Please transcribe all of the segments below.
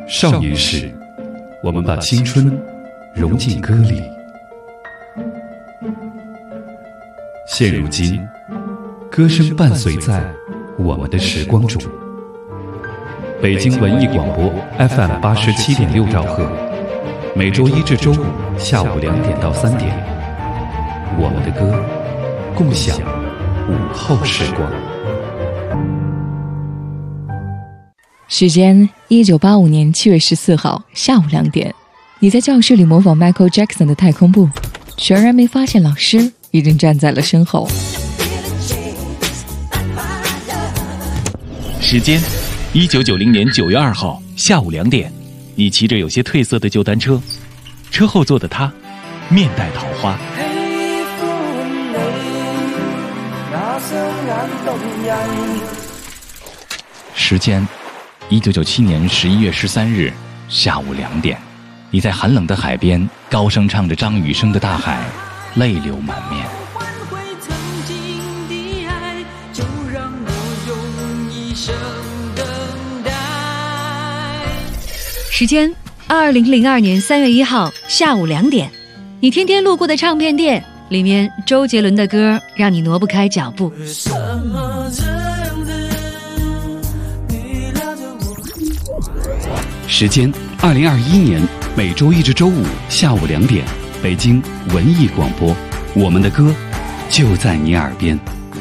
少年时，我们把青春融进歌里。现如今，歌声伴随在我们的时光中。北京文艺广播 FM 87.6兆赫，每周一至周五下午2点到3点，我们的歌，共享午后时光。 时间1985年7月14号下午2点，你在教室里模仿 Michael Jackson 的太空步，全然没发现老师已经站在了身后。 时间1990年9月2号下午2点，你骑着有些褪色的旧单车，车后座的他面带桃花。时间1997年11月13日下午2点，你在寒冷的海边高声唱着张雨生的《大海》，泪流满面。 时间2002年3月1号下午2点，你天天路过的唱片店，里面周杰伦的歌让你挪不开脚步。 时间2021年每周一至周五下午2点，北京文艺广播，我们的歌就在你耳边。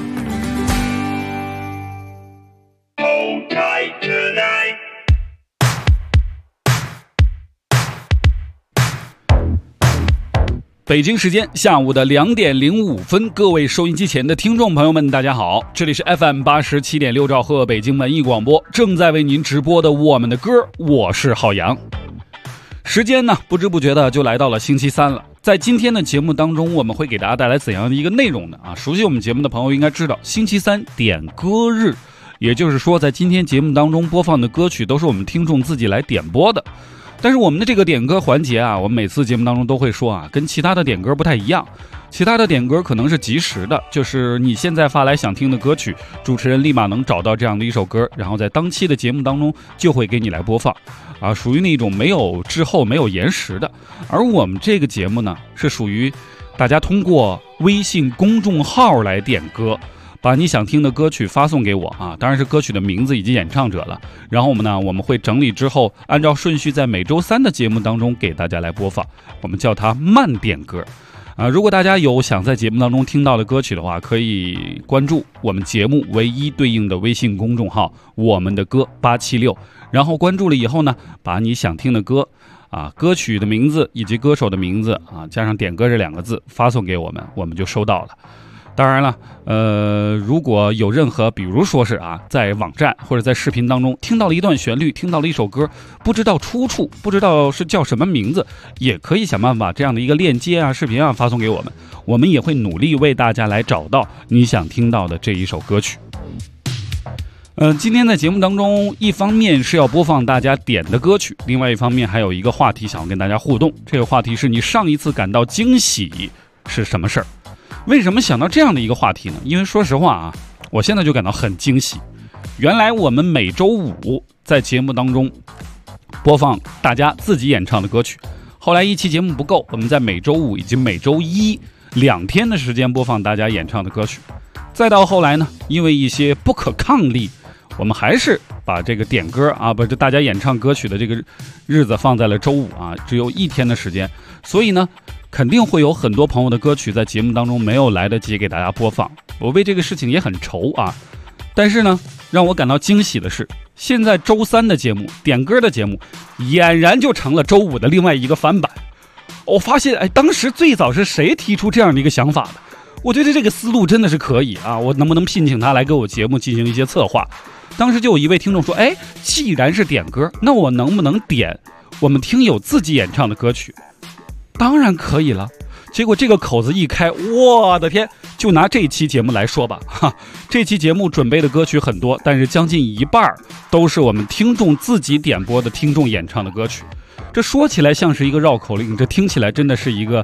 北京时间下午的2点05分，各位收音机前的听众朋友们，大家好，这里是 FM 87.6兆赫北京文艺广播，正在为您直播的我们的歌，我是浩洋。时间呢，不知不觉的就来到了星期三了。在今天的节目当中，我们会给大家带来怎样的一个内容呢？熟悉我们节目的朋友应该知道，星期三点歌日，也就是说，在今天节目当中播放的歌曲都是我们听众自己来点播的。但是我们的这个点歌环节我们每次节目当中都会说跟其他的点歌不太一样。其他的点歌可能是及时的，就是你现在发来想听的歌曲，主持人立马能找到这样的一首歌，然后在当期的节目当中就会给你来播放属于那种没有滞后没有延时的。而我们这个节目呢，是属于大家通过微信公众号来点歌，把你想听的歌曲发送给我当然是歌曲的名字以及演唱者了。然后我们会整理之后，按照顺序在每周三的节目当中给大家来播放，我们叫它慢点歌如果大家有想在节目当中听到的歌曲的话，可以关注我们节目唯一对应的微信公众号我们的歌876，然后关注了以后呢，把你想听的歌歌曲的名字以及歌手的名字加上点歌这2个字发送给我们，我们就收到了。当然了，如果有任何，比如说是在网站或者在视频当中听到了一段旋律，听到了一首歌，不知道出处，不知道是叫什么名字，也可以想办法这样的一个链接视频发送给我们，我们也会努力为大家来找到你想听到的这一首歌曲。今天在节目当中，一方面是要播放大家点的歌曲，另外一方面还有一个话题想要跟大家互动。这个话题是你上一次感到惊喜是什么事儿？为什么想到这样的一个话题呢？因为说实话我现在就感到很惊喜。原来我们每周五在节目当中播放大家自己演唱的歌曲，后来一期节目不够，我们在每周五以及每周一2天的时间播放大家演唱的歌曲。再到后来呢，因为一些不可抗力，我们还是把这个点歌不是大家演唱歌曲的这个日子放在了周五只有1天的时间，所以呢肯定会有很多朋友的歌曲在节目当中没有来得及给大家播放，我为这个事情也很愁但是呢，让我感到惊喜的是，现在周三的节目点歌的节目俨然就成了周五的另外一个翻版。我发现当时最早是谁提出这样的一个想法的？我觉得这个思路真的是可以我能不能聘请他来给我节目进行一些策划？当时就有一位听众说，既然是点歌，那我能不能点我们听友自己演唱的歌曲？当然可以了。结果这个口子一开，我的天，就拿这期节目来说吧这期节目准备的歌曲很多，但是将近一半都是我们听众自己点播的听众演唱的歌曲。这说起来像是一个绕口令，这听起来真的是一个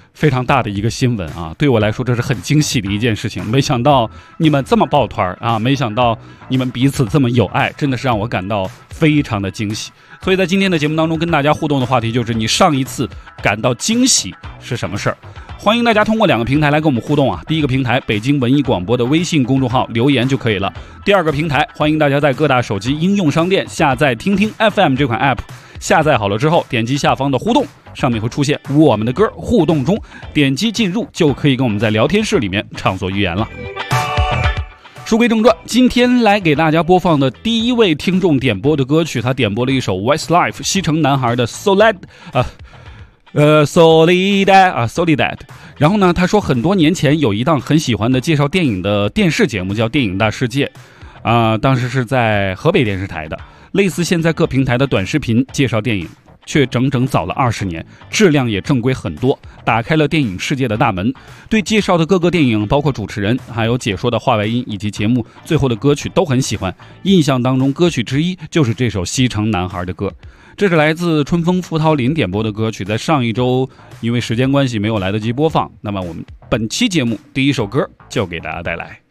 非常大的一个新闻啊，对我来说这是很惊喜的一件事情。没想到你们这么抱团啊，没想到你们彼此这么有爱，真的是让我感到非常的惊喜。所以在今天的节目当中跟大家互动的话题就是你上一次感到惊喜是什么事儿？欢迎大家通过2个平台来跟我们互动啊。第一个平台北京文艺广播的微信公众号留言就可以了。第二个平台欢迎大家在各大手机应用商店下载听听 FM 这款 app， 下载好了之后点击下方的互动，上面会出现我们的歌互动中，点击进入就可以跟我们在聊天室里面畅所欲言了。书归正传，今天来给大家播放的第一位听众点播的歌曲，他点播了一首 Westlife 西城男孩的 Soledad。然后呢，他说很多年前有一档很喜欢的介绍电影的电视节目叫《电影大世界》，当时是在河北电视台的，类似现在各平台的短视频介绍电影，却整整早了20年，质量也正规很多，打开了电影世界的大门。对介绍的各个电影，包括主持人，还有解说的话外音以及节目最后的歌曲都很喜欢。印象当中歌曲之一就是这首《西城男孩》的歌。这是来自春风付涛林点播的歌曲，在上一周因为时间关系没有来得及播放，那么我们本期节目第一首歌就给大家带来。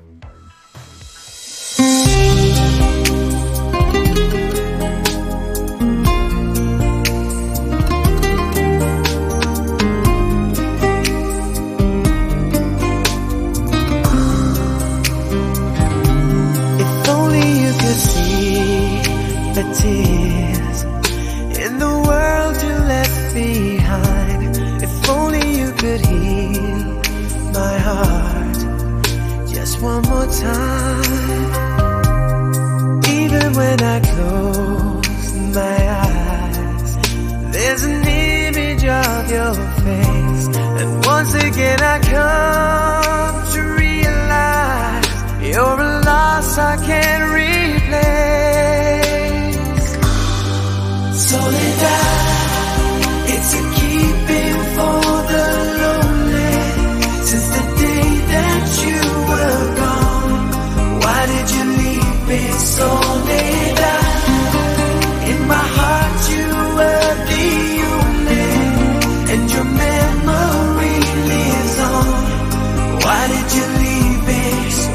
One more time, even when I close my eyes, there's an image of your face, and once again I come to realize you're a loss I can't replace. Soledad, it's a keeping for the lonely, since the day that you were gone. Why did you leave me, Soledad? In my heart you were the only, and your memory lives on. Why did you leave me,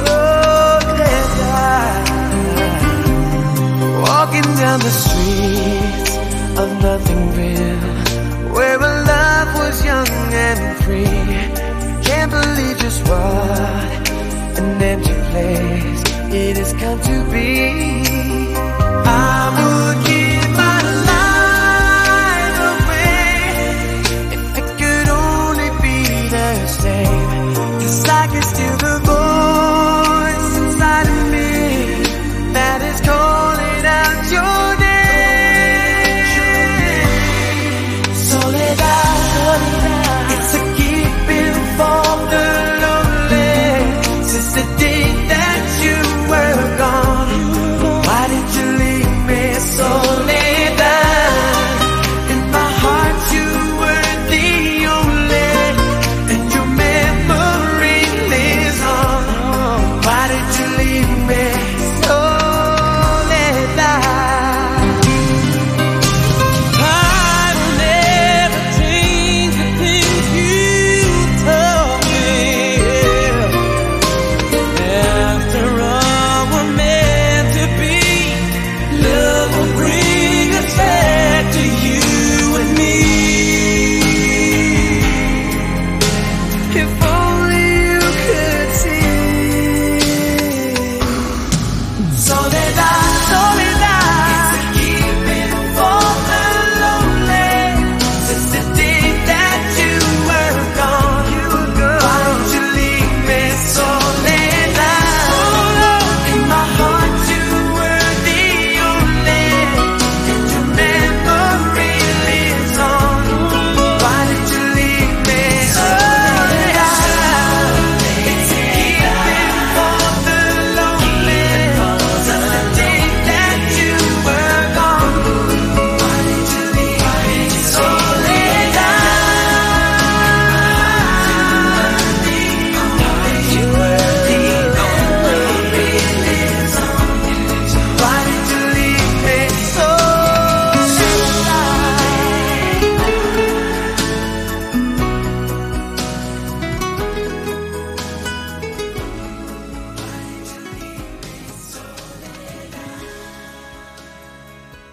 Soledad? Walking down the streets of nothing real, where a love was young and free. Can't believe just what an empty place it has come to be. I would give my life away if it could only be the same, 'cause I can still the voice inside of me that is calling out your name. Soledad, it's a keeping for the lonely, since the day that you were gone. Why did you leave me so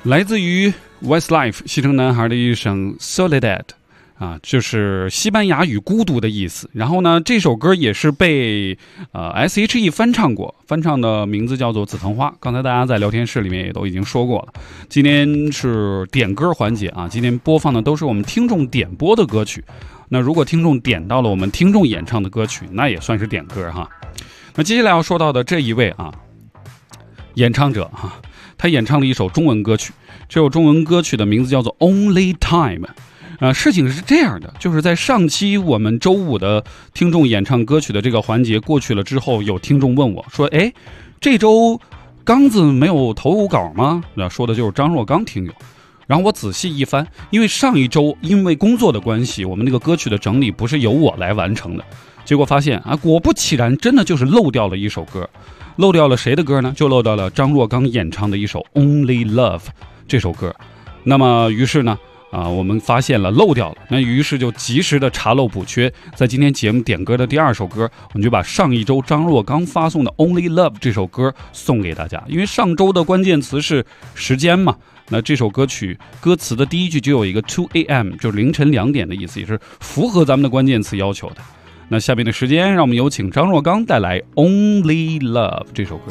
来自于 Westlife 西城男孩的一首 Soledad 啊，就是西班牙语孤独的意思。然后呢，这首歌也是被SHE 翻唱过，翻唱的名字叫做紫藤花。刚才大家在聊天室里面也都已经说过了。今天是点歌环节啊，今天播放的都是我们听众点播的歌曲。那如果听众点到了我们听众演唱的歌曲，那也算是点歌哈。那接下来要说到的这一位啊，演唱者哈，他演唱了一首中文歌曲，这首中文歌曲的名字叫做 Only Time。事情是这样的，就是在上期我们周五的听众演唱歌曲的这个环节过去了之后，有听众问我说，哎，这周刚子没有投稿吗？说的就是张若刚听友。然后我仔细一翻，因为上一周因为工作的关系，我们那个歌曲的整理不是由我来完成的，结果发现啊，果不其然，真的就是漏掉了一首歌。漏掉了谁的歌呢？就漏掉了张若刚演唱的一首 Only Love 这首歌。那么于是呢我们发现了漏掉了，那于是就及时的查漏补缺，在今天节目点歌的第二首歌，我们就把上一周张若刚发送的 Only Love 这首歌送给大家。因为上周的关键词是时间嘛，那这首歌曲歌词的第一句就有一个 2 AM， 就是凌晨2点的意思，也是符合咱们的关键词要求的。那下面的时间，让我们有请张若刚带来 Only Love 这首歌。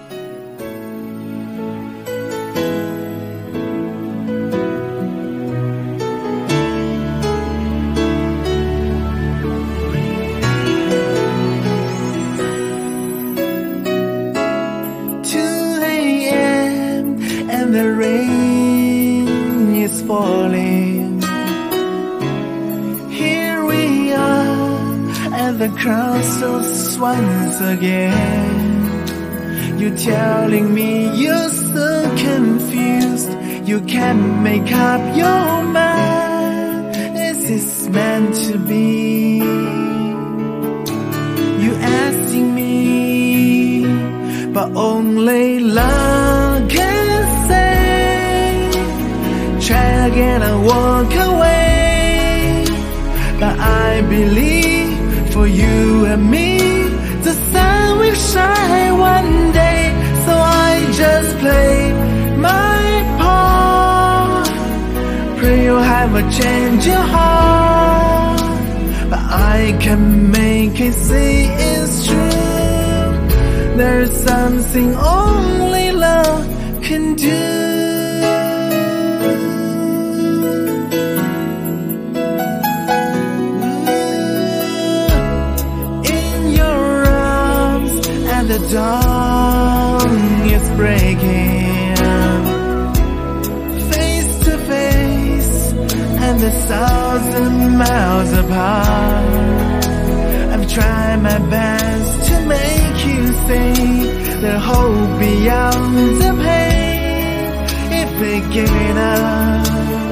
The rain is falling. Here we are at the crossroads once again. You're telling me you're so confused, you can't make up your mind. Is this meant to be? You asking me, but only love can try again and walk away, but I believe for you and me the sun will shine one day. So I just play my part, pray you'll have a change your heart, but I can make it say it's true. There's something only love can do. The dawn is breaking, face to face, and 1,000 miles apart. I've tried my best to make you see there's hope beyond the pain. If we give it up,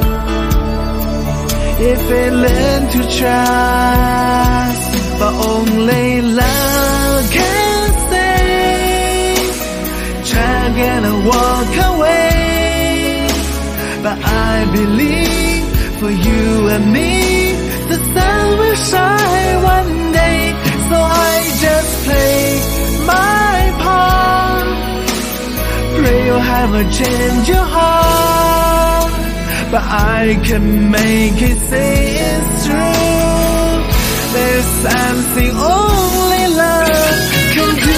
if we learn to trust, but only love can try again and walk away, but I believe for you and me the sun will shine one day. So I just play my part, pray you'll have a change your heart, but I can make it say it's true. There's something only love can do.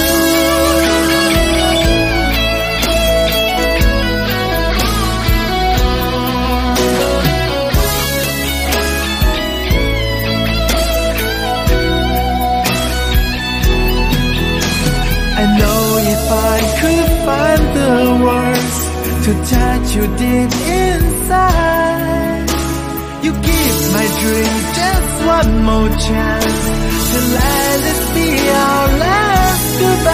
I know if I could find the words to touch you deep inside, you give my dream just one more chance to let this be our last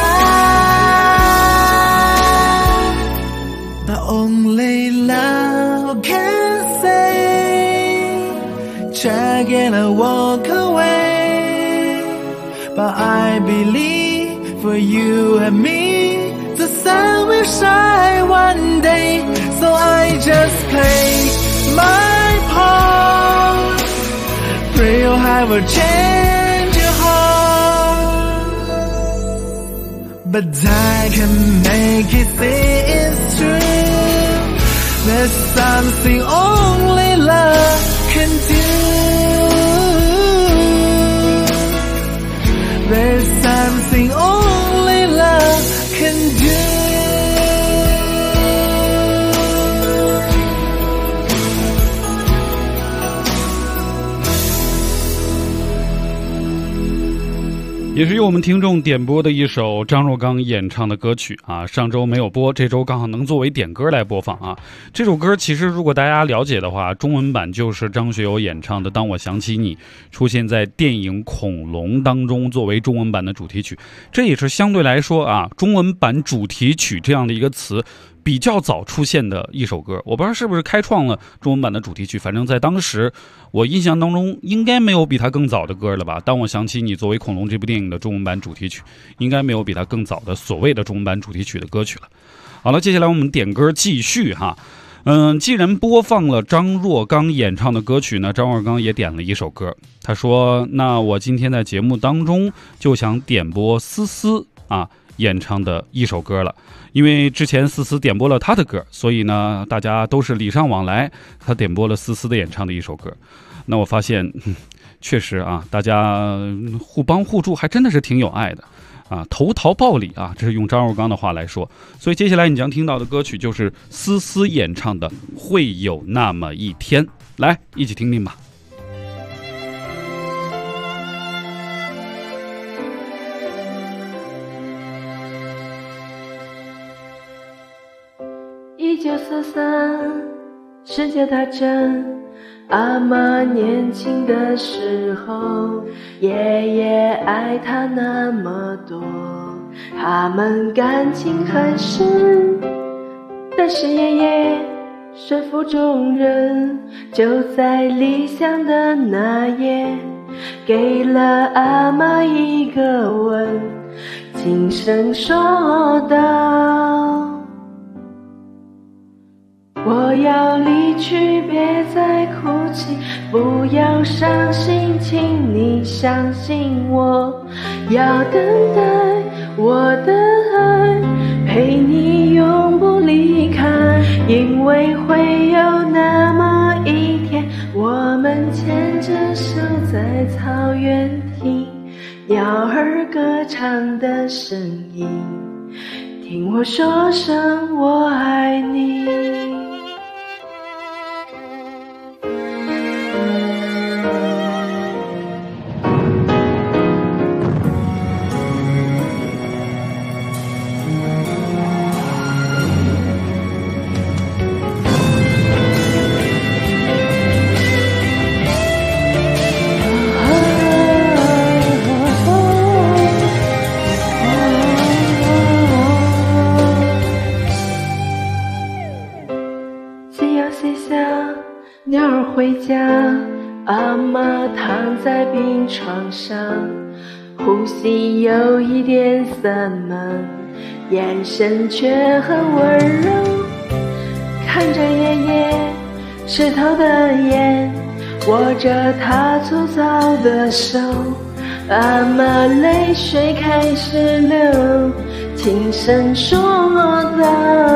goodbye. But only love can say, try again and walk away, but I believe for you and me the sun will shine one day. So I just play my part, pray you'll have a change your heart, but I can make it say it's true. There's something only love can do. There's something only love can do. 也是由我们听众点播的一首张若刚演唱的歌曲啊，上周没有播，这周刚好能作为点歌来播放啊。这首歌其实如果大家了解的话，中文版就是张学友演唱的《当我想起你》，出现在电影《恐龙》当中作为中文版的主题曲。这也是相对来说啊，中文版主题曲这样的一个词比较早出现的一首歌，我不知道是不是开创了中文版的主题曲，反正在当时我印象当中应该没有比它更早的歌了吧。当我想起你作为恐龙这部电影的中文版主题曲，应该没有比它更早的所谓的中文版主题曲的歌曲了。好了，接下来我们点歌继续哈。既然播放了张若刚演唱的歌曲呢，张若刚也点了一首歌，他说那我今天在节目当中就想点播思思啊演唱的一首歌了，因为之前思思点播了他的歌，所以呢大家都是礼尚往来，他点播了思思的演唱的一首歌。那我发现确实啊，大家互帮互助还真的是挺有爱的啊，投桃报李啊，这是用张若刚的话来说。所以接下来你将听到的歌曲就是思思演唱的《会有那么一天》，来一起听听吧。 1943世界大战，阿嬷年轻的时候，爷爷爱她那么多，他们感情很深。但是爷爷说服众人，就在离乡的那夜，给了阿嬷一个吻，轻声说道，我要离去，别再哭泣，不要伤心，请你相信我，要等待我的爱，陪你永不离开，因为会有那么一天，我们牵着手在草原听鸟儿歌唱的声音，听我说声我爱你。鸟儿回家，阿嬷躺在病床上，呼吸有一点散漫，眼神却很温柔，看着爷爷湿透的眼，握着他粗糙的手，阿嬷泪水开始流，轻声说道，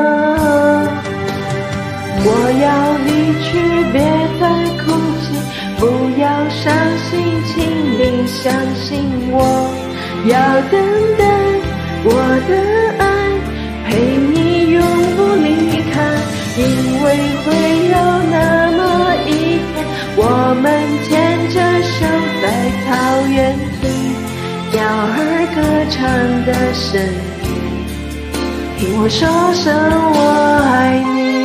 我要离去，别再哭泣，不要伤心，请你相信我，要等待我的爱，陪你永不离开，因为会有那么一天，我们牵着手在草原听鸟儿歌唱的声音，听我说声我爱你。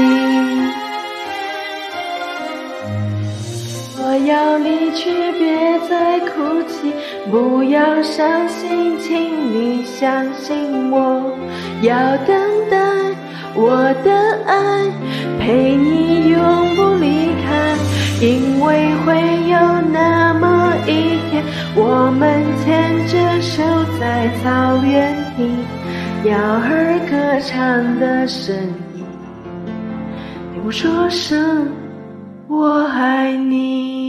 我要离去，别再哭泣，不要伤心，请你相信我，要等待我的爱，陪你永不离开，因为会有那么一天，我们牵着手在草原听鸟儿歌唱的声音，对我说声我爱你。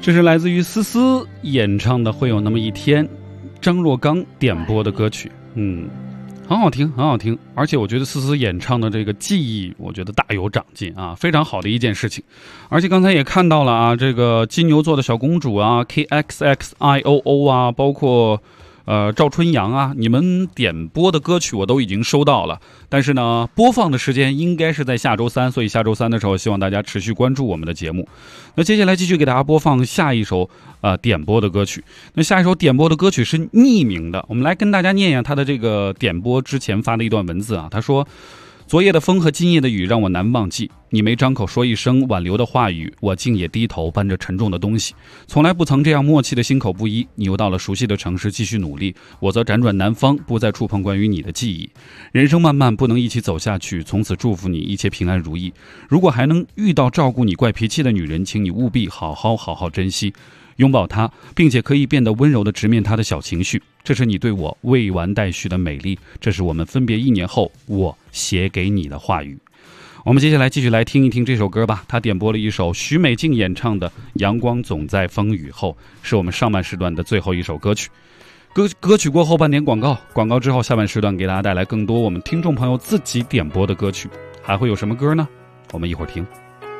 这是来自于思思演唱的《会有那么一天》，张若刚点播的歌曲。很好听，很好听，而且我觉得思思演唱的这个技艺，我觉得大有长进啊，非常好的一件事情。而且刚才也看到了啊，这个金牛座的小公主啊 ，KXXIOO 啊，包括赵春阳啊，你们点播的歌曲我都已经收到了，但是呢，播放的时间应该是在下周三，所以下周三的时候，希望大家持续关注我们的节目。那接下来继续给大家播放下一首点播的歌曲。那下一首点播的歌曲是匿名的，我们来跟大家念一下他的这个点播之前发的一段文字啊。他说：昨夜的风和今夜的雨让我难忘记，你没张口说一声挽留的话语，我竟也低头搬着沉重的东西。从来不曾这样默契的心口不一，你又到了熟悉的城市继续努力，我则辗转南方，不再触碰关于你的记忆。人生漫漫，不能一起走下去，从此祝福你一切平安如意。如果还能遇到照顾你怪脾气的女人，请你务必好好珍惜，拥抱她，并且可以变得温柔地直面她的小情绪。这是你对我未完待续的美丽，这是我们分别1年后我写给你的话语。我们接下来继续来听一听这首歌吧。他点播了一首许美静演唱的《阳光总在风雨后》，是我们上半时段的最后一首歌曲。歌曲过后半点广告，广告之后下半时段给大家带来更多我们听众朋友自己点播的歌曲。还会有什么歌呢？我们一会儿听。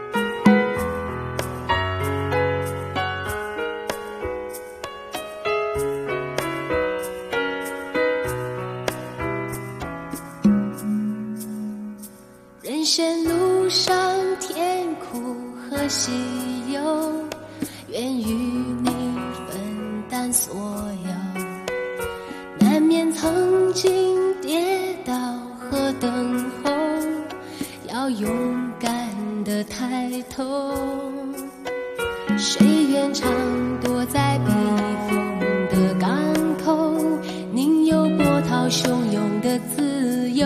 人生路上甜苦和喜忧，愿与你分担所有。难免曾经跌倒和等候，要勇敢地抬头。谁愿常躲在避风的港口，宁有波涛汹涌的自由。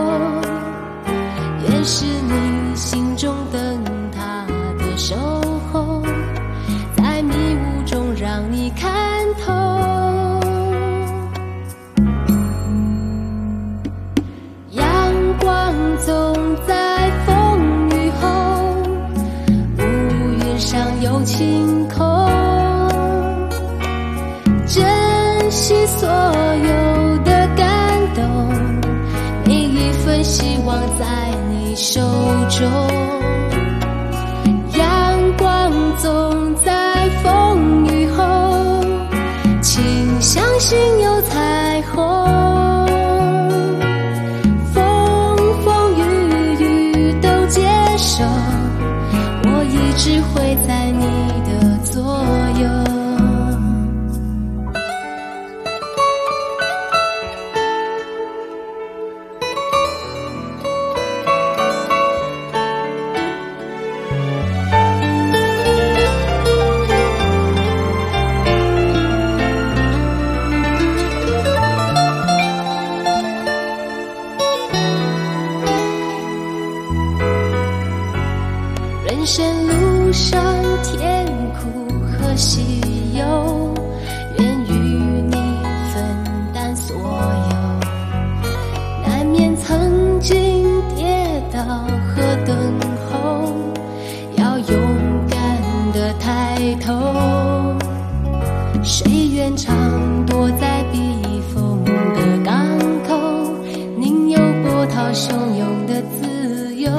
愿是你心中灯塔的守候，在迷雾中让你看透。阳光总在风雨后，乌云上有晴空。珍惜所有的感动，每一份希望在手中。阳光总在风雨后，请相信有彩虹。风风雨雨都接受，我一直会在你的左右。人生路上甜苦和喜忧，愿与你分担所有。难免曾经跌倒和等候，要勇敢地抬头。谁愿常躲在避风的港口，宁有波涛汹涌的自由。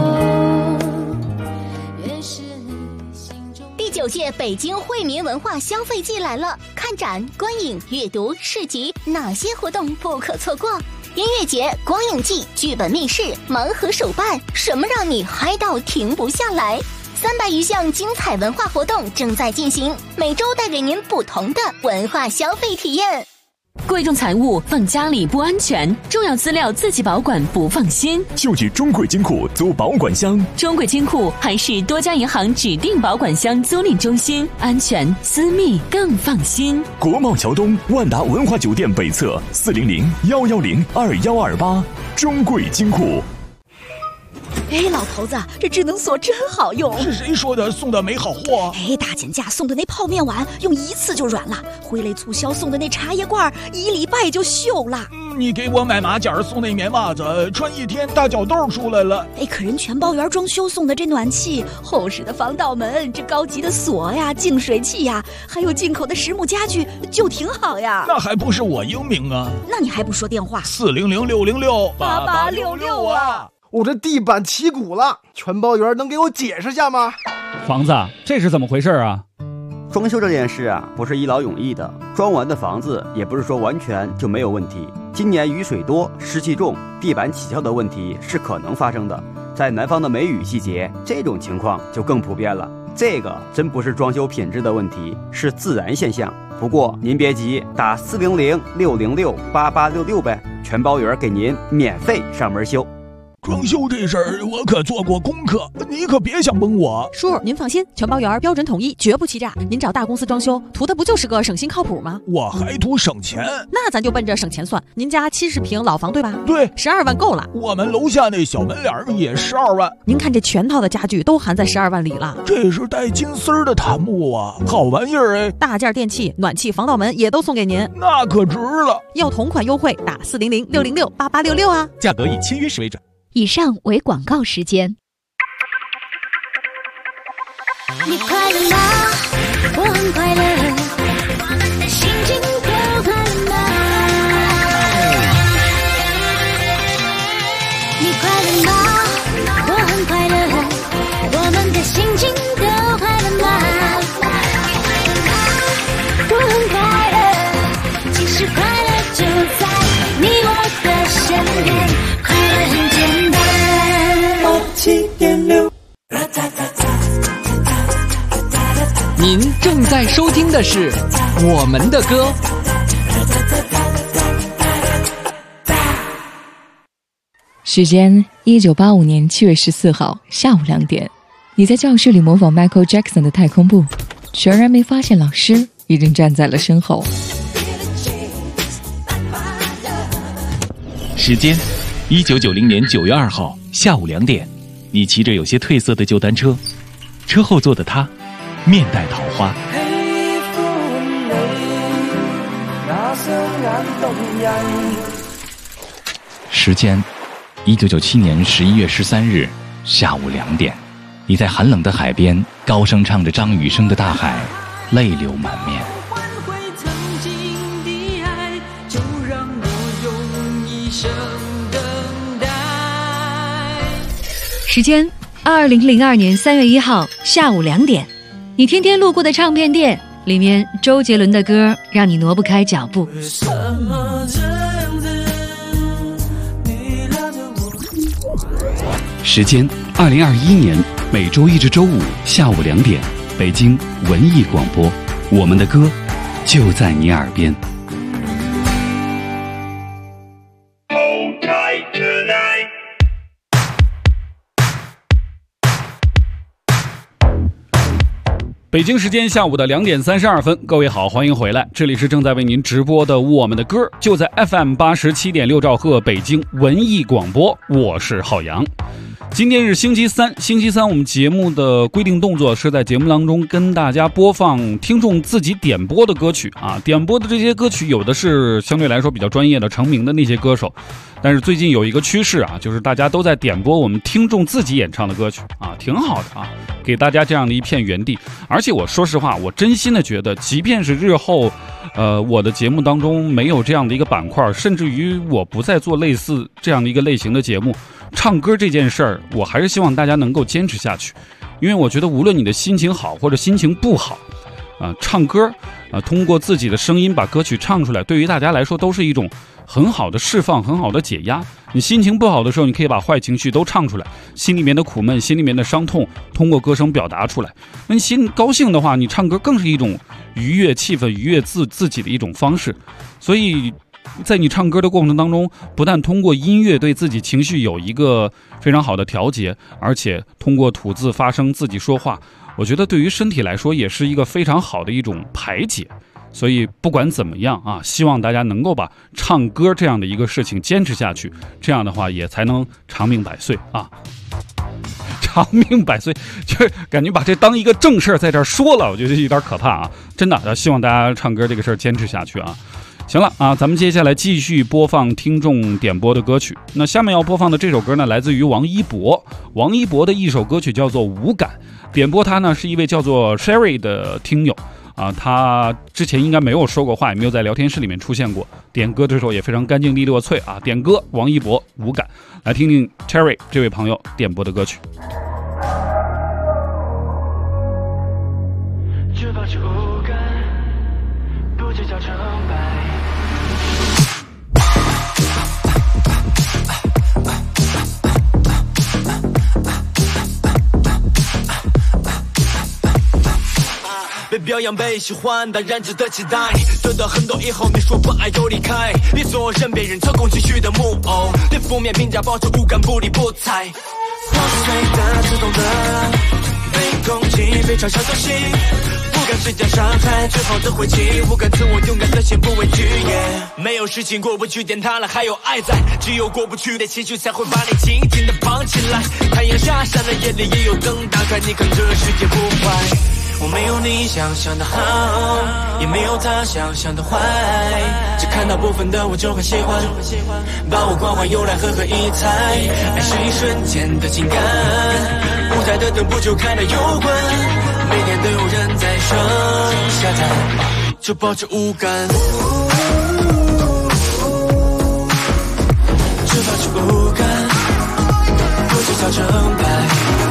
第9届北京惠民文化消费季来了，看展、观影、阅读、市集，哪些活动不可错过？音乐节、光影季、剧本密室、盲盒手办，什么让你嗨到停不下来？300余项精彩文化活动正在进行，每周带给您不同的文化消费体验。 贵重财物放家里不安全，重要资料自己保管不放心， 就去中贵金库租保管箱。 中贵金库还是多家银行指定保管箱租赁中心，安全私密更放心。 国贸桥东万达文化酒店北侧400-110-2128，中贵金库。 哎，老头子，这智能锁真好用。 是谁说的送的没好货？ 哎，大减价送的那泡面碗用一次就软了，挥泪促销送的那茶叶罐1礼拜就锈了。 你给我买马甲送那棉袜子，穿1天大脚痘出来了。 哎，可人全包圆装修送的这暖气，厚实的防盗门，这高级的锁呀、净水器呀，还有进口的实木家具，就挺好呀。 那还不是我英明啊？ 那你还不说电话 ？400-606-8866啊！ 我这地板起鼓了，全包圆能给我解释下吗？ 房子，这是怎么回事啊？ 装修这件事啊，不是一劳永逸的，装完的房子也不是说完全就没有问题。今年雨水多，湿气重，地板起翘的问题是可能发生的。在南方的梅雨季节，这种情况就更普遍了。这个真不是装修品质的问题，是自然现象。不过您别急，打400-606-8866呗，全包圆给您免费上门修。 装修这事儿我可做过功课，你可别想蒙我。 叔，您放心，全包圆标准统一，绝不欺诈。您找大公司装修，图的不就是个省心靠谱吗？ 我还图省钱。 那咱就奔着省钱算。您家70平老房对吧？ 对 ，12万够了。 我们楼下那小门脸也12万。 您看这全套的家具都含在12万里了。 这是带金丝的檀木啊，好玩意儿哎！ 大件电器、暖气、防盗门也都送给您， 那可值了。 要同款优惠，打400-606-8866啊。 价格以签约时为准。 以上为广告时间。 你快乐吗？我很快乐，我们的心情都快乐吗？你快乐吗？我很快乐，我们的心情都快乐吗？我很快乐，其实快乐就在你我的身边。 您正在收听的是我们的歌。 时间1985年7月14号下午2点，你在教室里模仿 Michael Jackson 的太空步，全然没发现老师已经站在了身后。 时间1990年9月2号下午2点，你骑着有些褪色的旧单车，车后座的他面带桃花。时间1997年11月13日下午2点，你在寒冷的海边高声唱着张雨生的《大海》，泪流满面。 时间2002年3月1号下午2点，你天天路过的唱片店里面，周杰伦的歌让你挪不开脚步。 时间2021年每周一至周五下午2点，北京文艺广播，我们的歌就在你耳边。北京时间下午的2点32分，各位好，欢迎回来，这里是正在为您直播的我们的歌，就在 FM 87.6兆赫北京文艺广播，我是浩洋。今天是星期三，我们节目的规定动作是在节目当中跟大家播放听众自己点播的歌曲啊，点播的这些歌曲有的是相对来说比较专业的成名的那些歌手，但是最近有一个趋势啊，就是大家都在点播我们听众自己演唱的歌曲啊，挺好的啊，给大家这样的一片原地。而且我说实话，我真心的觉得，即便是日后我的节目当中没有这样的一个板块，甚至于我不再做类似这样的一个类型的节目，唱歌这件事儿我还是希望大家能够坚持下去。因为我觉得无论你的心情好或者心情不好唱歌通过自己的声音把歌曲唱出来，对于大家来说都是一种很好的释放，很好的解压。你心情不好的时候，你可以把坏情绪都唱出来，心里面的苦闷，心里面的伤痛通过歌声表达出来。那你心高兴的话，你唱歌更是一种愉悦气氛，愉悦自己的一种方式。所以在你唱歌的过程当中，不但通过音乐对自己情绪有一个非常好的调节，而且通过吐字发声，自己说话，我觉得对于身体来说也是一个非常好的一种排解。所以不管怎么样啊，希望大家能够把唱歌这样的一个事情坚持下去，这样的话也才能长命百岁啊。 长命百岁，就是感觉把这当一个正事儿在这儿说了，我觉得有点可怕啊！真的，希望大家唱歌这个事儿坚持下去啊！行了啊，咱们接下来继续播放听众点播的歌曲。那下面要播放的这首歌呢，来自于王一博。王一博的一首歌曲叫做《无感》，点播他呢是一位叫做 Sherry 的听友啊，他之前应该没有说过话，也没有在聊天室里面出现过。点歌这首也非常干净利落脆啊！点歌王一博《无感》，来听听 Cherry 这位朋友点播的歌曲。 只保持无感，不计较成败。被表扬被喜欢，当然值得期待。得到很多以后，你说不爱又离开，别做任别人操控情绪的木偶，对负面评价保持无感，不理不睬。破碎的、刺痛的，被攻击，被嘲笑的心，不敢施加伤害，最好的回击，无感自我勇敢的心，不畏惧。没有事情过不去，点塌了还有爱在，只有过不去的情绪才会把你紧紧的绑起来。太阳下山的夜里也有灯打开，你看这世界不坏。我没有你想象的好，也没有他想象的坏，只看到部分的我就很喜欢，把我关怀用来和一猜。爱是一瞬间的情感，不在的等不就看得有关，每天都有人在上下载，就保持无感，只保持无感，不计较成败。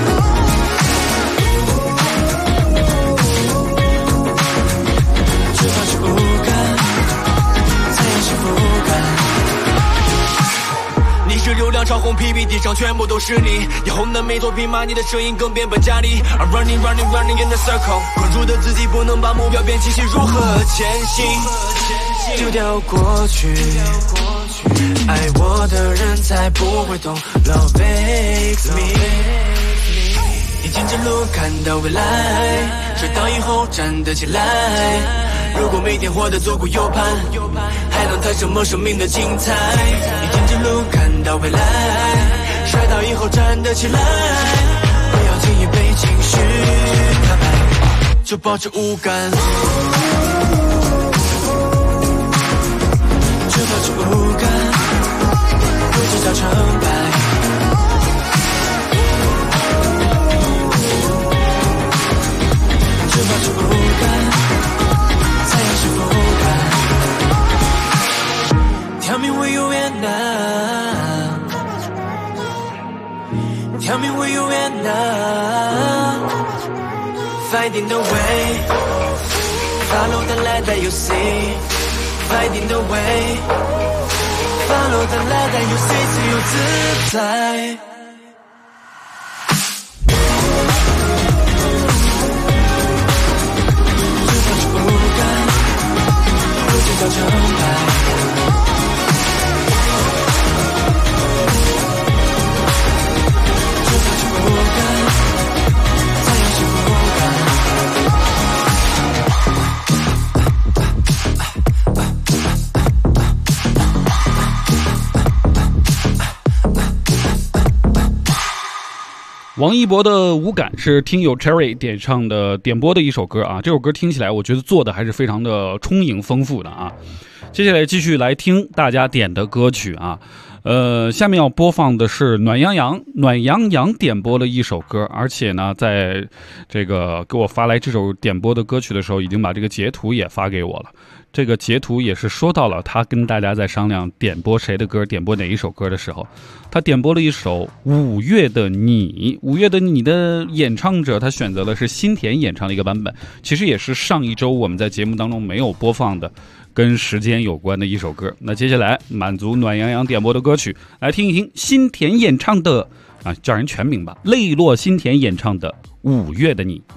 流量超红 PPT 上全部都是你，眼红的眉头笔骂你的声音更变本加厉。I'm running in the circle， 关注的自己不能把目标变清晰，如何前行？丢掉过去，爱我的人才不会懂 Love makes me。你沿着路看到未来，摔倒以后站得起来。如果每天活得左顾右盼，还能谈什么生命的精彩？你沿着路看到未来，摔倒以后站得起来，不要轻易被情绪打败，就保持无感，就保持无感，不计较成败，就保持无感。Tell me where you at now. Tell me where you at now. Finding the way. Follow the light that you see. Finding the way. Follow the light that you see， 自由自在。只保持无感，不计较成败。 王一博的《无感》是听友 Cherry 点播的一首歌啊，这首歌听起来我觉得做的还是非常的充盈丰富的啊。接下来继续来听大家点的歌曲啊，下面要播放的是暖洋洋点播了一首歌，而且呢，在这个给我发来这首点播的歌曲的时候，已经把这个截图也发给我了。这个截图也是说到了他跟大家在商量点播谁的歌，点播哪一首歌的时候，他点播了一首五月的你。五月的你的演唱者，他选择的是新田演唱的一个版本，其实也是上一周我们在节目当中没有播放的，跟时间有关的一首歌。那接下来满足暖洋洋点播的歌曲，来听一听新田演唱的啊，叫人全名吧，泪落新田演唱的《五月的你》。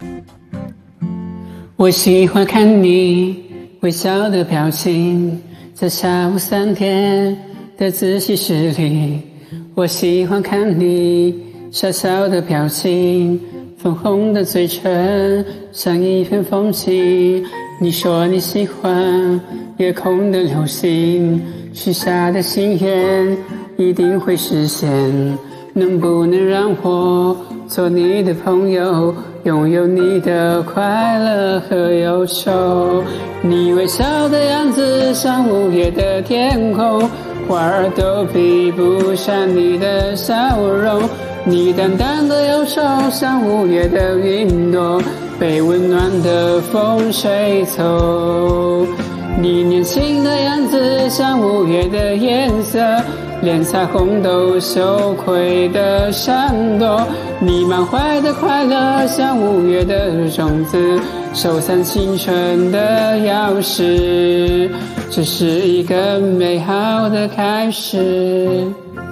我喜欢看你微笑的表情，在下午3点的自习室里，我喜欢看你傻笑的表情，粉红的嘴唇像一片风景。你说你喜欢夜空的流星，许下的心愿一定会实现。 能不能让我做你的朋友，拥有你的快乐和忧愁？你微笑的样子像午夜的天空，花儿都比不上你的笑容。你淡淡的忧愁像五月的云朵，被温暖的风吹走。你年轻的样子像五月的颜色，连彩虹都羞愧的闪躲。你满怀的快乐像五月的种子，收藏青春的钥匙，这是一个美好的开始。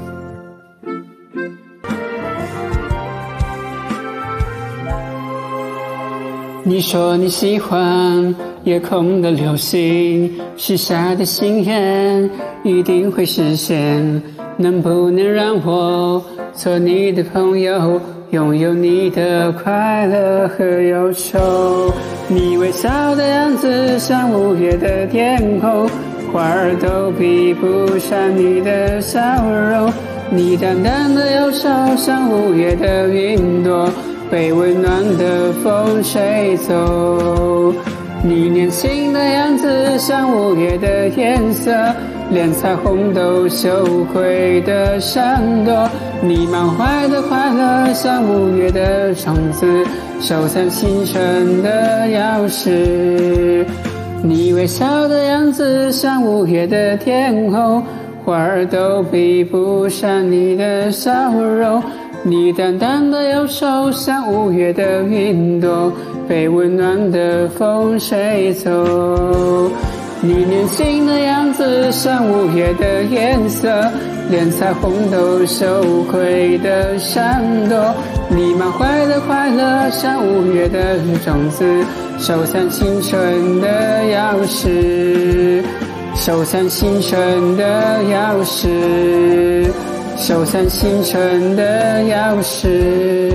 你说你喜欢夜空的流星，许下的心愿一定会实现。能不能让我做你的朋友，拥有你的快乐和忧愁？你微笑的样子像五月的天空，花儿都比不上你的笑容。你淡淡的忧愁像五月的云朵，被温暖的风吹走。你年轻的样子像五月的颜色，连彩虹都羞愧的闪躲。你满怀的快乐像五月的种子，收藏青春的钥匙。你微笑的样子像五月的天空，花儿都比不上你的笑容。你淡淡的忧愁像五月的云朵，被温暖的风吹走。你年轻的样子像五月的颜色，连彩虹都羞愧的闪躲。你满怀的快乐像五月的种子，收藏青春的钥匙，收藏青春的钥匙，收藏青春的钥匙。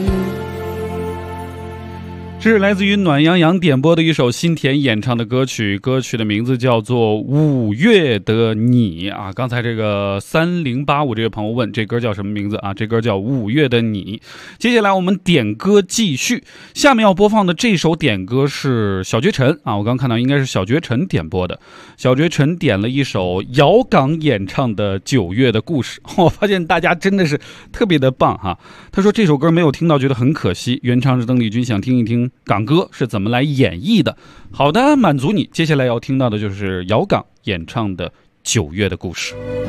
这是来自于暖洋洋点播的一首新田演唱的歌曲，歌曲的名字叫做《五月的你》啊。刚才这个3085这位朋友问这歌叫什么名字啊？这歌叫《五月的你》。接下来我们点歌继续，下面要播放的这首点歌是小绝尘啊，我刚看到应该是小绝尘点播的。小绝尘点了一首姚港演唱的《9月的故事》，我发现大家真的是特别的棒哈。他说这首歌没有听到，觉得很可惜，原唱是邓丽君，想听一听港歌是怎么来演绎的。好的，满足你。接下来要听到的就是姚港演唱的《9月的故事》。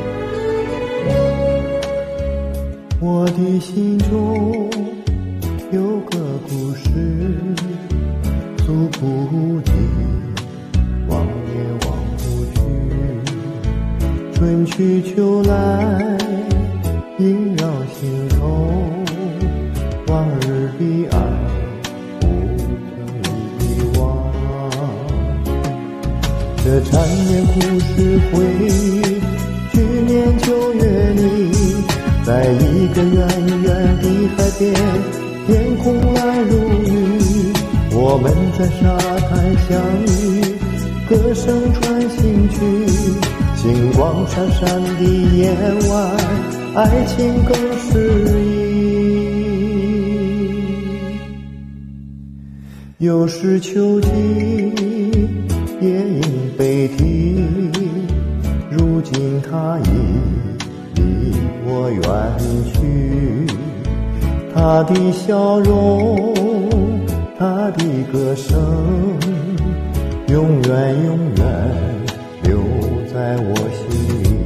我的心中有个故事，诉不尽，忘也忘不去。春去秋来，萦绕心头，往日的爱这缠绵故事会去年9月里，在一个远远的海边，天空蓝如雨，我们在沙滩相遇，歌声传心去，星光闪闪的夜晚，爱情更诗意。又是秋季，夜莺北啼，如今他已离我远去。他的笑容，他的歌声，永远永远留在我心里。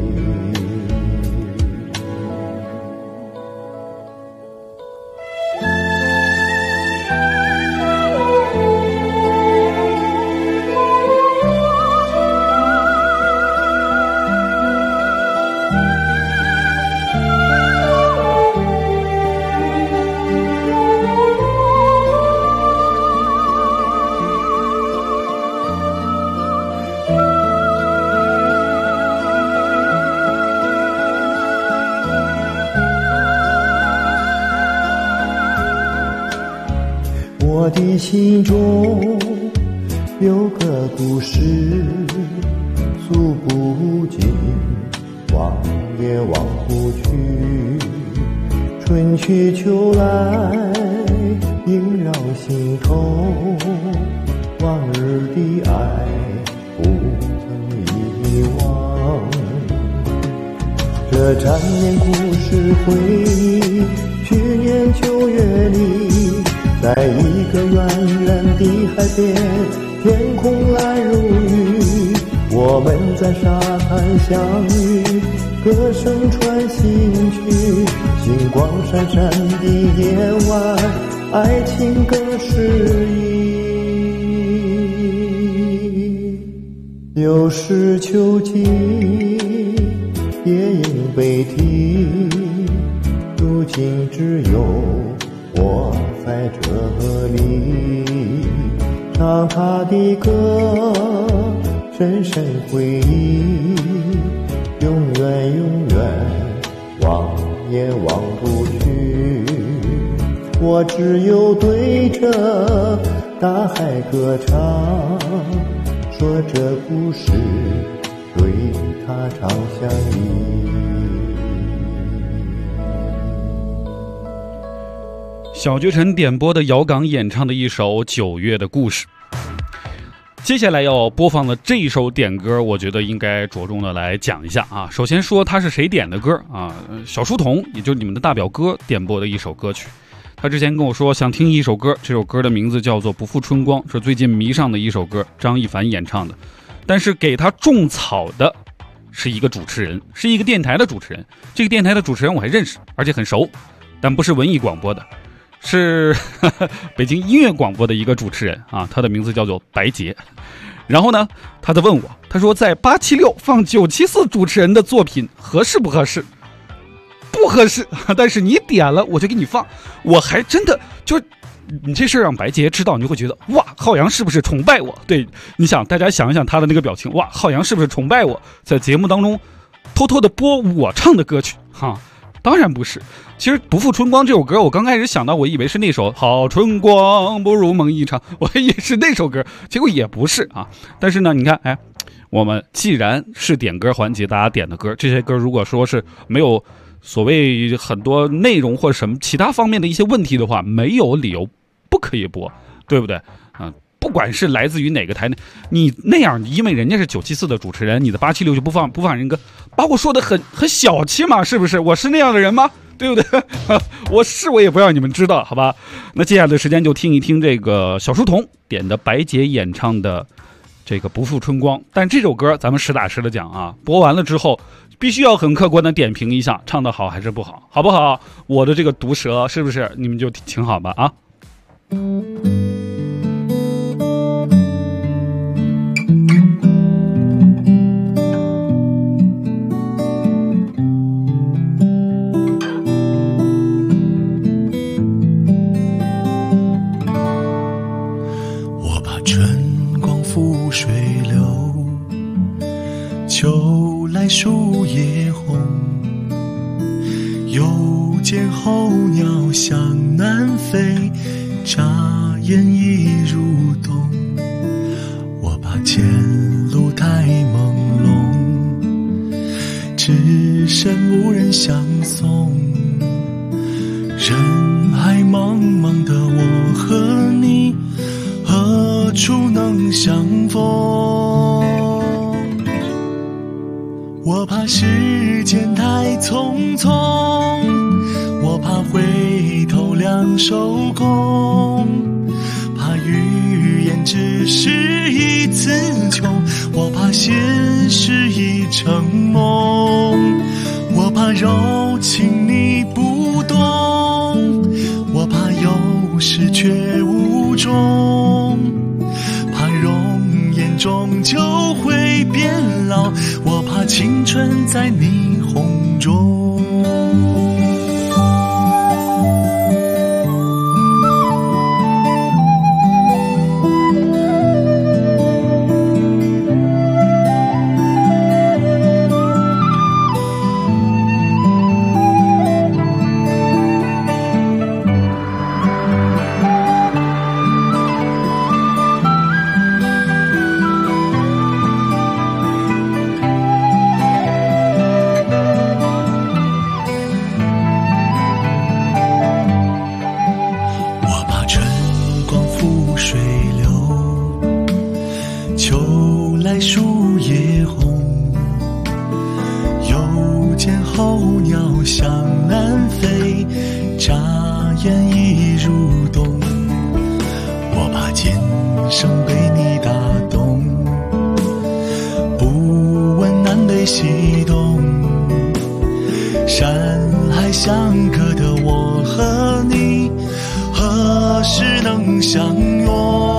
我的心中有个故事，诉不尽，忘也忘不去。 春去秋来，萦绕心头，往日的爱不曾遗忘。这缠绵故事回忆，去年9月里，在一个远远的海边，天空蓝如雨，我们在沙滩相遇，歌声传心曲，星光闪闪的夜晚，爱情更诗意。又是秋季，夜莺北啼，如今只有我在这里，唱他的歌，深深回忆，永远永远望也望不去。我只有对着大海歌唱，说这故事对他常相依。 小绝尘点播的姚岗演唱的一首《9月的故事》。接下来要播放的这一首点歌，我觉得应该着重的来讲一下啊。首先说他是谁点的歌啊？小书童，也就是你们的大表哥点播的一首歌曲。他之前跟我说想听一首歌，这首歌的名字叫做《不负春光》，是最近迷上的一首歌，张一凡演唱的。但是给他种草的是一个主持人，是一个电台的主持人。这个电台的主持人我还认识，而且很熟，但不是文艺广播的，是北京音乐广播的一个主持人啊，他的名字叫做白洁。然后呢，他在问我，他说在876放974主持人的作品合适不合适？不合适，但是你点了我就给你放。我还真的就你这事让白洁知道，你就会觉得哇，浩洋是不是崇拜我？对，你想大家想一想他的那个表情，哇，浩洋是不是崇拜我，在节目当中偷偷的播我唱的歌曲哈？当然不是。其实《不负春光》这首歌，我刚开始想到，我以为是那首好春光不如梦一场，我也是那首歌，结果也不是啊。但是呢，你看，哎，我们既然是点歌环节，大家点的歌，这些歌如果说是没有所谓很多内容或者什么其他方面的一些问题的话，没有理由不可以播，对不对？不管是来自于哪个台，你那样，因为人家是974的主持人，你的876就不放人歌，把我说的很小气嘛，是不是？我是那样的人吗？对不对？我也不让你们知道，好吧？那接下来的时间就听一听这个小书童点的白洁演唱的这个《不负春光》。但这首歌咱们实打实的讲啊，播完了之后必须要很客观的点评一下，唱得好还是不好，好不好？我的这个毒舌是不是？你们就听好吧啊。 秋来树叶红，又见候鸟向南飞，眨眼已入冬。我怕前路太朦胧，只身无人相送。人海茫茫的我和你，何处能相逢？我怕时间太匆匆，我怕回头两手空，怕语言只是一词穷，我怕现实已成梦，我怕柔情你不懂，我怕有始却无终，怕容颜终究会变老，我怕青春在霓虹中。 夜红，又见候鸟向南飞，眨眼已入冬。我怕今生被你打动，不问南北西东，山海相隔的我和你，何时能相拥？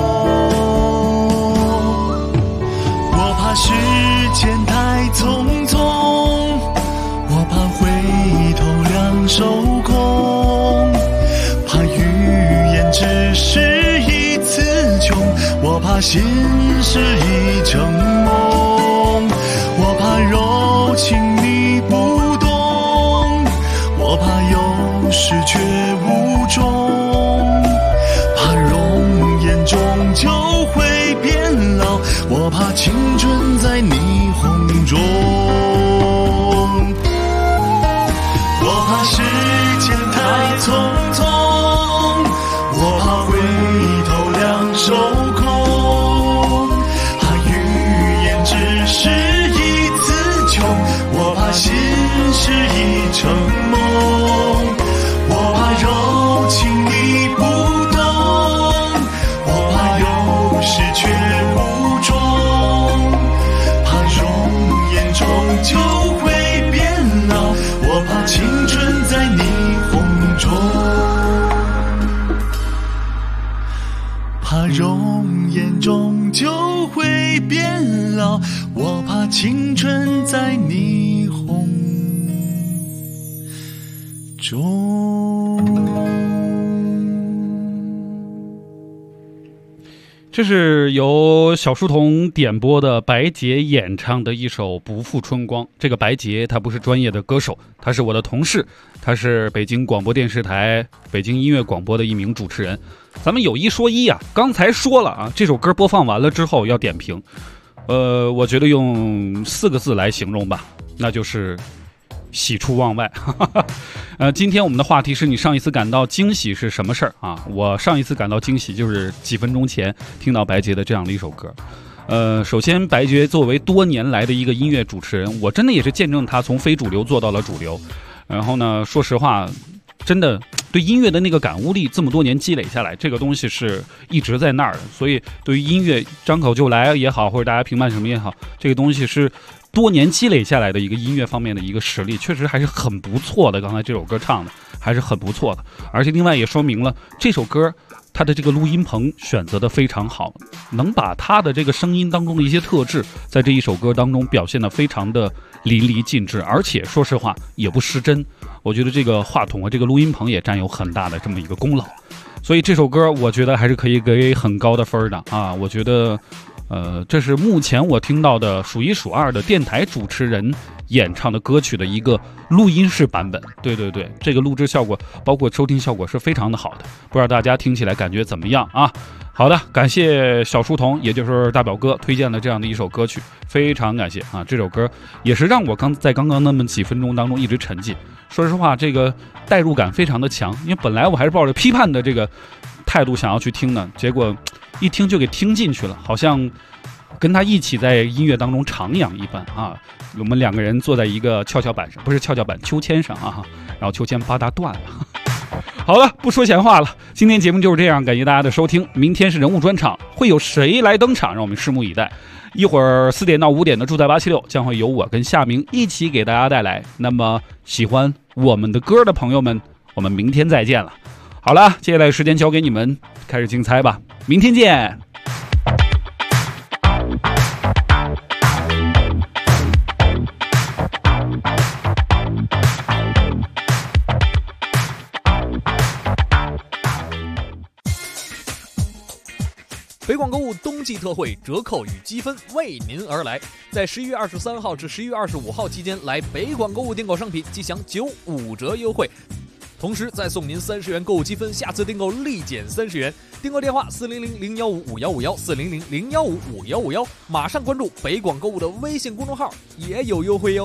我怕时间太匆匆，我怕回头两手空，怕语言只是一次穷，我怕心事已成梦，我怕柔情你不懂，我怕有始却无终，怕容颜终究会变老，我怕青春在霓虹中，我怕时间太匆匆，我怕回头两手空，怕语言只是一次穷，我怕心事已成梦，我怕柔情你不懂，我怕有始却无终，怕容颜终究会变老，我怕青春在霓虹中，怕容颜终究会变老，我怕青春在霓虹中。 这是由小书童点播的白洁演唱的一首《不负春光》。这个白洁她不是专业的歌手，她是我的同事，她是北京广播电视台北京音乐广播的一名主持人。咱们有一说一啊，刚才说了啊，这首歌播放完了之后要点评，我觉得用4个字来形容吧，那就是喜出望外。今天我们的话题是你上一次感到惊喜是什么事儿啊？我上一次感到惊喜就是几分钟前听到白洁的这样的一首歌。首先白洁作为多年来的一个音乐主持人，我真的也是见证她从非主流做到了主流。然后呢，说实话，真的对音乐的那个感悟力这么多年积累下来，这个东西是一直在那儿的。所以对于音乐张口就来也好，或者大家评判什么也好，这个东西是多年积累下来的一个音乐方面的一个实力，确实还是很不错的。刚才这首歌唱的还是很不错的，而且另外也说明了这首歌它的这个录音棚选择的非常好，能把它的这个声音当中的一些特质在这一首歌当中表现得非常的淋漓尽致，而且说实话也不失真。我觉得这个话筒和这个录音棚也占有很大的这么一个功劳，所以这首歌我觉得还是可以给很高的分的啊！我觉得这是目前我听到的数一数二的电台主持人演唱的歌曲的一个录音室版本。对对对，这个录制效果包括收听效果是非常的好的，不知道大家听起来感觉怎么样啊？好的，感谢小书童，也就是大表哥推荐了这样的一首歌曲，非常感谢啊！这首歌也是让我在刚刚那么几分钟当中一直沉浸。说实话，这个代入感非常的强，因为本来我还是抱着批判的这个态度想要去听的，结果一听就给听进去了，好像跟他一起在音乐当中徜徉一般啊！我们两个人坐在一个跷跷板上，不是跷跷板，秋千上啊，然后秋千吧嗒断了。好了，不说闲话了，今天节目就是这样，感谢大家的收听。明天是人物专场，会有谁来登场？让我们拭目以待。一会儿4点到5点的住在876将会由我跟夏明一起给大家带来。那么喜欢我们的歌的朋友们，我们明天再见了。好了，接下来时间交给你们，开始竞猜吧，明天见。 北广购物冬季特惠折扣与积分为您而来，在11月23号至11月25号期间来北广购物订购商品即享95折优惠，同时再送您30元购物积分，下次订购立减30元。订购电话400-015-5151，400-015-5151，马上关注北广购物的微信公众号也有优惠哟。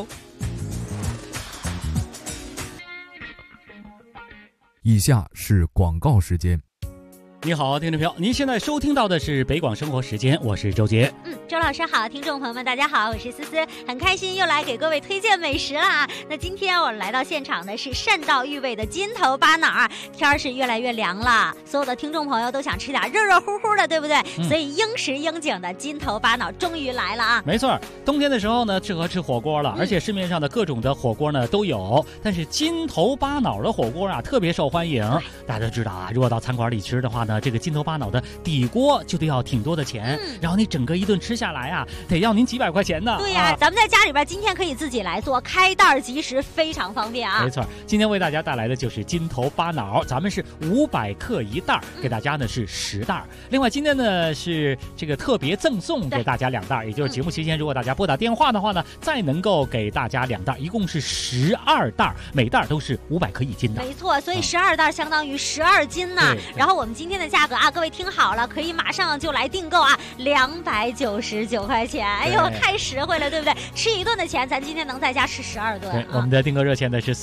以下是广告时间。 你好，听众朋友，您现在收听到的是北广生活时间，我是周杰。 周老师好，听众朋友们大家好，我是思思，很开心又来给各位推荐美食啦。那今天我来到现场的是善道育味的金头巴脑，天儿是越来越凉了，所有的听众朋友都想吃点热热乎乎的，对不对？所以应时应景的金头巴脑终于来了啊！ 没错，冬天的时候呢，适合吃火锅了，而且市面上的各种的火锅呢都有，但是金头巴脑的火锅啊特别受欢迎。大家都知道啊，如果到餐馆里吃的话呢，这个金头巴脑的底锅就得要挺多的钱，然后你整个一顿吃下来啊，得要您几百块钱呢。 对呀，咱们在家里边今天可以自己来做，开袋即食，非常方便啊。 没错，今天为大家带来的就是金头巴脑，咱们是500克一袋，给大家呢是10袋。另外今天呢是这个特别赠送给大家2袋，也就是节目期间如果大家拨打电话的话呢，再能够给大家2袋，一共是12袋，每袋都是500克1斤的。 没错，所以12袋相当于12斤呢。然后我们今天的价格啊，各位听好了，可以马上就来订购啊，299块钱，哎呦，太实惠了，对不对？吃一顿的钱，咱今天能在家吃12顿。 对，我们的订购热线呢是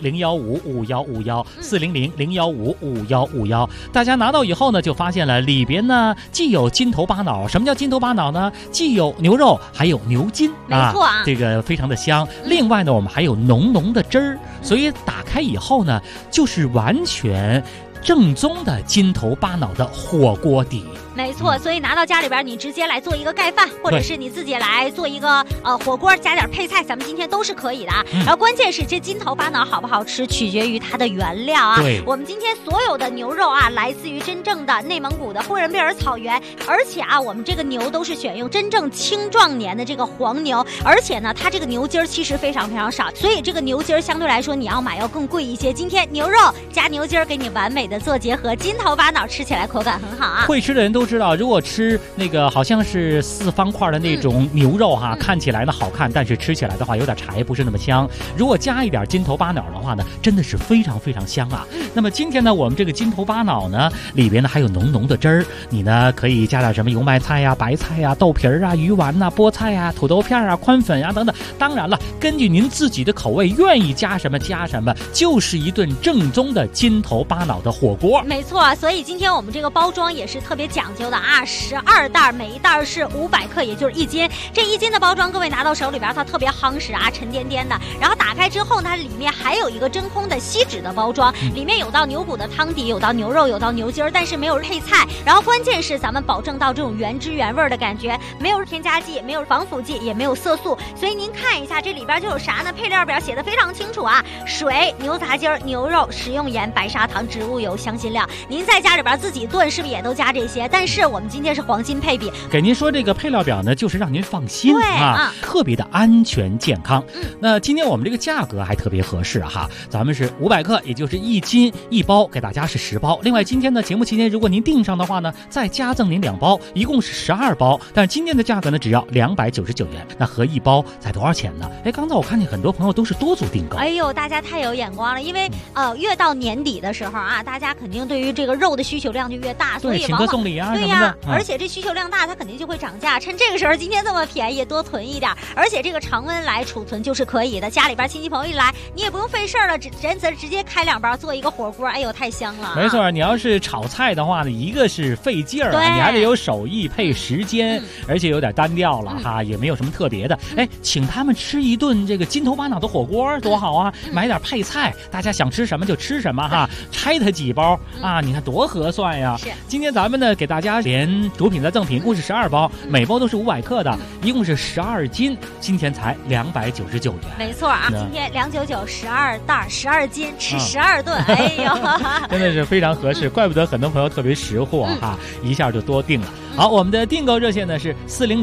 400-015-5151，400-015-5151。大家拿到以后呢，就发现了里边呢既有金头巴脑，什么叫金头巴脑呢？既有牛肉，还有牛筋， 没错啊， 这个非常的香。另外呢，我们还有浓浓的汁儿，所以打开以后呢，就是完全正宗的金头巴脑的火锅底。 没错，所以拿到家里边，你直接来做一个盖饭，或者是你自己来做一个火锅，加点配菜，咱们今天都是可以的啊。然后关键是这金头巴脑好不好吃，取决于它的原料啊。 对， 我们今天所有的牛肉啊，来自于真正的内蒙古的呼伦贝尔草原，而且啊，我们这个牛都是选用真正青壮年的这个黄牛，而且呢，它这个牛筋儿其实非常非常少，所以这个牛筋儿相对来说你要买要更贵一些。今天牛肉加牛筋儿给你完美的做结合，金头巴脑吃起来口感很好啊。 会吃的人都知道，如果吃那个好像是4方块的那种牛肉哈，看起来呢好看，但是吃起来的话有点柴，不是那么香。如果加一点金头巴脑的话呢，真的是非常非常香啊。那么今天呢，我们这个金头巴脑呢，里边呢还有浓浓的汁儿，你呢可以加点什么油麦菜呀、白菜呀、豆皮儿啊、鱼丸呐、菠菜呀、土豆片啊、宽粉啊等等。当然了，根据您自己的口味，愿意加什么加什么，就是一顿正宗的金头巴脑的火锅。 没错，所以今天我们这个包装也是特别讲究的啊，12袋，每一袋是500克，也就是1斤。这1斤的包装，各位拿到手里边，它特别夯实啊，沉甸甸的。然后打开之后，它里面还有一个真空的锡纸的包装，里面有到牛骨的汤底，有到牛肉，有到牛筋儿，但是没有配菜。然后关键是咱们保证到这种原汁原味的感觉，没有添加剂，没有防腐剂，也没有色素。所以您看一下这里边就有啥呢？配料表写的非常清楚啊，水、牛杂筋儿、牛肉、食用盐、白砂糖、植物油、香辛料。您在家里边自己炖是不是也都加这些？但是我们今天是黄金配比， 给您说这个配料表呢，就是让您放心啊，特别的安全健康。那今天我们这个价格还特别合适哈，咱们是500克，也就是1斤1包，给大家是10包。另外今天呢，节目期间如果您订上的话呢，再加赠您2包，一共是12包。但是今天的价格呢，只要299元，那合1包才多少钱呢？哎，刚才我看见很多朋友都是多组订购。 哎呦，大家太有眼光了，因为越到年底的时候啊，大家肯定对于这个肉的需求量就越大，所以请客送礼啊， 对呀，而且这需求量大，它肯定就会涨价。趁这个时候，今天这么便宜，多囤一点。而且这个常温来储存就是可以的，家里边亲戚朋友一来，你也不用费事了，直接开2包做一个火锅，哎呦，太香了。 没错，你要是炒菜的话呢，一个是费劲儿啊，你还得有手艺配时间，而且有点单调了哈，也没有什么特别的。哎，请他们吃一顿这个金头巴脑的火锅多好啊！买点配菜，大家想吃什么就吃什么哈，拆它几包啊，你看多合算呀。今天咱们呢给大家连主品的赠品，共是12包，每包都是500克的，一共是12斤，今天才299元。 没错啊，今天299 12袋12斤，吃12顿，哎呦， 真的是非常合适，怪不得很多朋友特别识货哈，一下就多订了。好，我们的订购热线呢是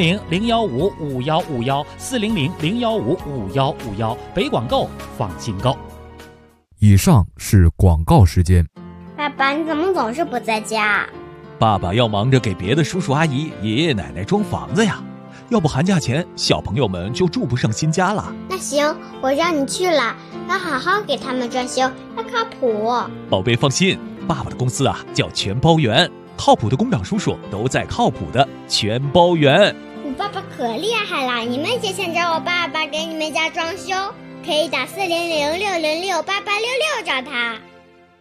400-015-5151，400-015-5151，北广购放心购。 以上是广告时间。 爸爸，你怎么总是不在家？ 爸爸要忙着给别的叔叔阿姨、爷爷奶奶装房子呀，要不寒假前小朋友们就住不上新家了。 那行，我让你去了，要好好给他们装修，要靠谱。 宝贝放心，爸爸的公司啊叫全包园，靠谱的工长叔叔都在靠谱的全包园。 你爸爸可厉害了，你们也想找我爸爸给你们家装修，可以打400-606-8866找他。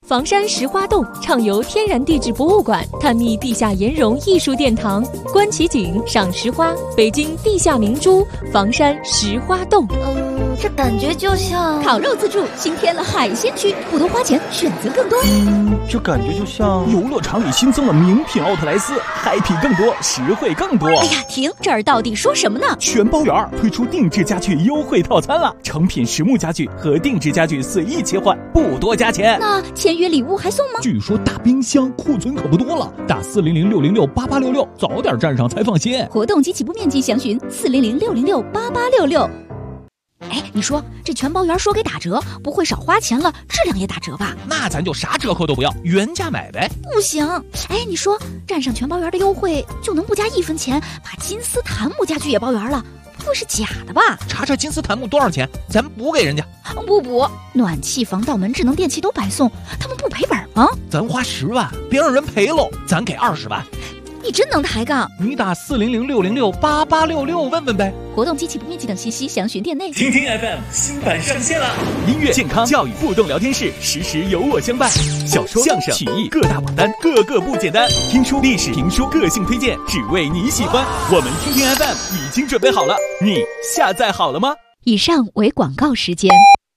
房山石花洞畅游天然地质博物馆，探秘地下岩溶艺术殿堂，观奇景，赏石花，北京地下明珠房山石花洞。 这感觉就像烤肉自助新添了海鲜区，不多花钱，选择更多。 这感觉就像游乐场里新增了名品奥特莱斯， happy 更多，实惠更多。 哎呀，停！这儿到底说什么呢？ 全包圆推出定制家具优惠套餐了，成品实木家具和定制家具随意切换，不多加钱。 那签约礼物还送吗？ 据说大冰箱库存可不多了，打400-606-8866，早点站上才放心。 活动及起步面积详询400-606-8866。哎，你说这全包圆说给打折，不会少花钱了，质量也打折吧？ 那咱就啥折扣都不要，原价买呗。 不行，哎，你说站上全包圆的优惠，就能不加1分钱把金丝檀木家具也包圆了？不会是假的吧？ 查查金丝檀木多少钱，咱补给人家。 不补，暖气、防盗门、智能电器都白送，他们不赔本吗？ 咱花10万，别让人赔喽，咱给20万。 你真能抬杠！ 你打400-606-8866问问呗。 活动及起步面积等信息详询店内。 听听 FM 新版上线了，音乐、健康、教育互动聊天室，时时有我相伴。小说、相声、曲艺各大榜单，个个不简单。听书、历史、评书，个性推荐，只为你喜欢。我们听听 FM 已经准备好了，你下载好了吗？ 以上为广告时间。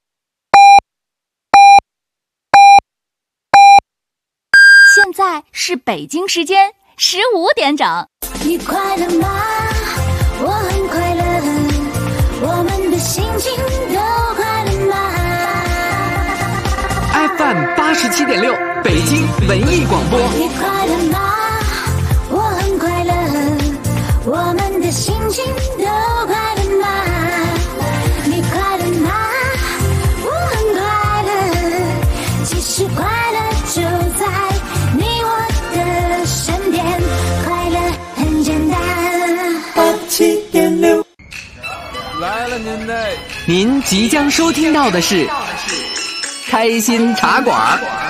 现在是北京时间15点整。 你快乐吗？我很快乐，我们的心情都快乐吗 ？FM 87.6，北京文艺广播。 你快乐吗？我很快乐，我们的心情都快乐吗？你快乐吗？我很快乐，其实快乐就在你我的身边，快乐很简单。87.6 来了您即将收听到的是开心茶馆。